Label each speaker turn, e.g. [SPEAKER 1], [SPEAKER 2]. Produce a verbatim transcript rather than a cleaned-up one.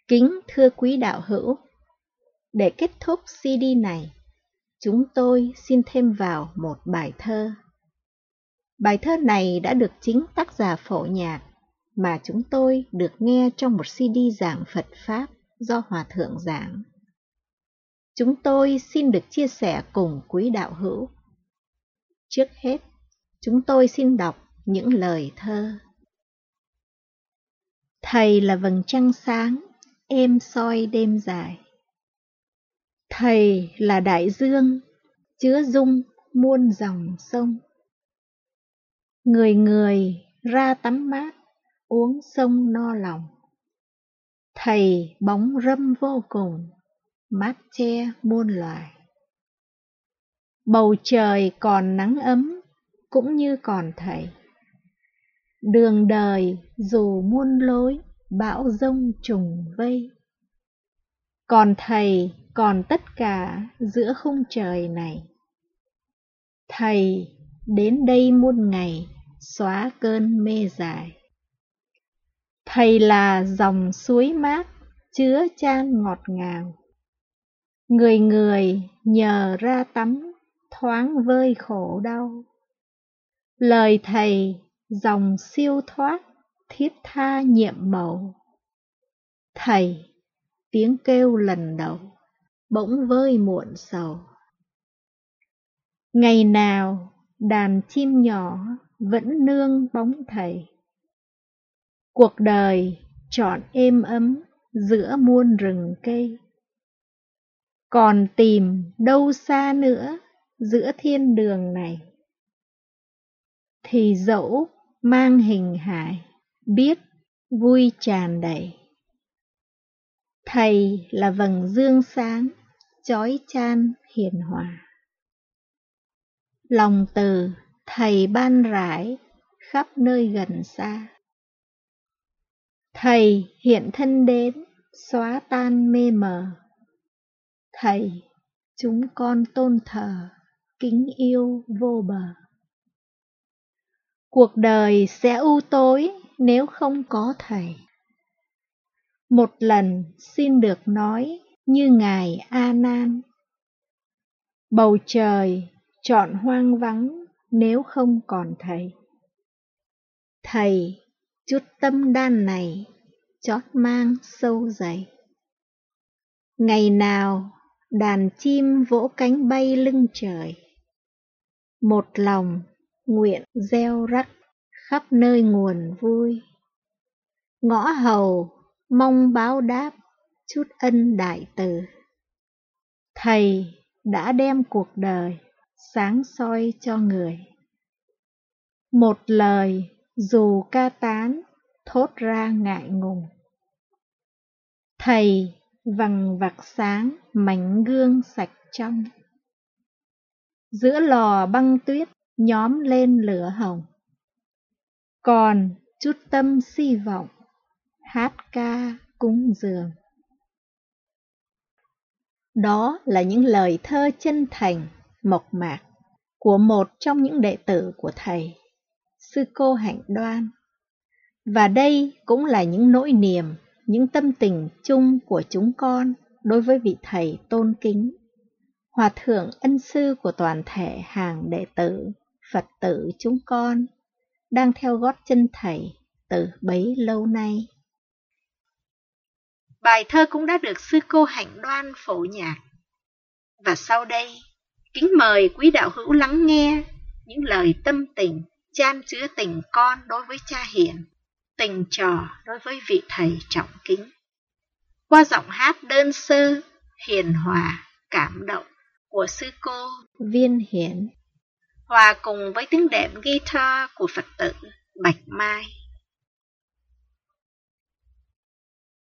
[SPEAKER 1] Kính thưa quý đạo hữu, để kết thúc xê đê này, chúng tôi xin thêm vào một bài thơ. Bài thơ này đã được chính tác giả phổ nhạc mà chúng tôi được nghe trong một xê đê giảng Phật Pháp do Hòa Thượng giảng. Chúng tôi xin được chia sẻ cùng quý đạo hữu. Trước hết, chúng tôi xin đọc những lời thơ. Thầy là vầng trăng sáng, êm soi đêm dài. Thầy là đại dương, chứa dung muôn dòng sông. Người người ra tắm mát, uống sông no lòng. Thầy bóng râm vô cùng, mát che muôn loài. Bầu trời còn nắng ấm, cũng như còn thầy. Đường đời dù muôn lối, bão giông trùng vây. Còn thầy còn tất cả giữa khung trời này. Thầy đến đây muôn ngày, xóa cơn mê dài. Thầy là dòng suối mát, chứa chan ngọt ngào. Người người nhờ ra tắm, thoáng vơi khổ đau. Lời thầy dòng siêu thoát, thiết tha nhiệm màu. Thầy tiếng kêu lần đầu, bỗng vơi muộn sầu. Ngày nào đàn chim nhỏ vẫn nương bóng thầy. Cuộc đời trọn êm ấm giữa muôn rừng cây. Còn tìm đâu xa nữa giữa thiên đường này. Thì dẫu mang hình hài, biết vui tràn đầy. Thầy là vầng dương sáng, chói chan hiền hòa. Lòng từ thầy ban rải khắp nơi gần xa. Thầy hiện thân đến, xóa tan mê mờ. Thầy chúng con tôn thờ, kính yêu vô bờ. Cuộc đời sẽ u tối nếu không có thầy. Một lần xin được nói như ngài A Nan. Bầu trời trọn hoang vắng nếu không còn thầy. Thầy chút tâm đan này chót mang sâu dày. Ngày nào đàn chim vỗ cánh bay lưng trời. Một lòng nguyện gieo rắc khắp nơi nguồn vui. Ngõ hầu mong báo đáp chút ân đại từ. Thầy đã đem cuộc đời sáng soi cho người. Một lời dù ca tán thốt ra ngại ngùng. Thầy vằng vặc sáng mảnh gương sạch trong. Giữa lò băng tuyết nhóm lên lửa hồng. Còn chút tâm si vọng hát ca cúng dường. Đó là những lời thơ chân thành, mộc mạc của một trong những đệ tử của thầy, Sư Cô Hạnh Đoan. Và đây cũng là những nỗi niềm, những tâm tình chung của chúng con đối với vị thầy tôn kính, Hòa Thượng ân sư của toàn thể hàng đệ tử, Phật tử chúng con, đang theo gót chân thầy từ bấy lâu nay. Bài thơ cũng đã được Sư Cô Hạnh Đoan phổ nhạc. Và sau đây, kính mời quý đạo hữu lắng nghe những lời tâm tình chan chứa tình con đối với cha hiền, tình trò đối với vị thầy trọng kính. Qua giọng hát đơn sơ, hiền hòa, cảm động của Sư Cô Viên Hiển, hòa cùng với tiếng đệm guitar của Phật tử Bạch Mai.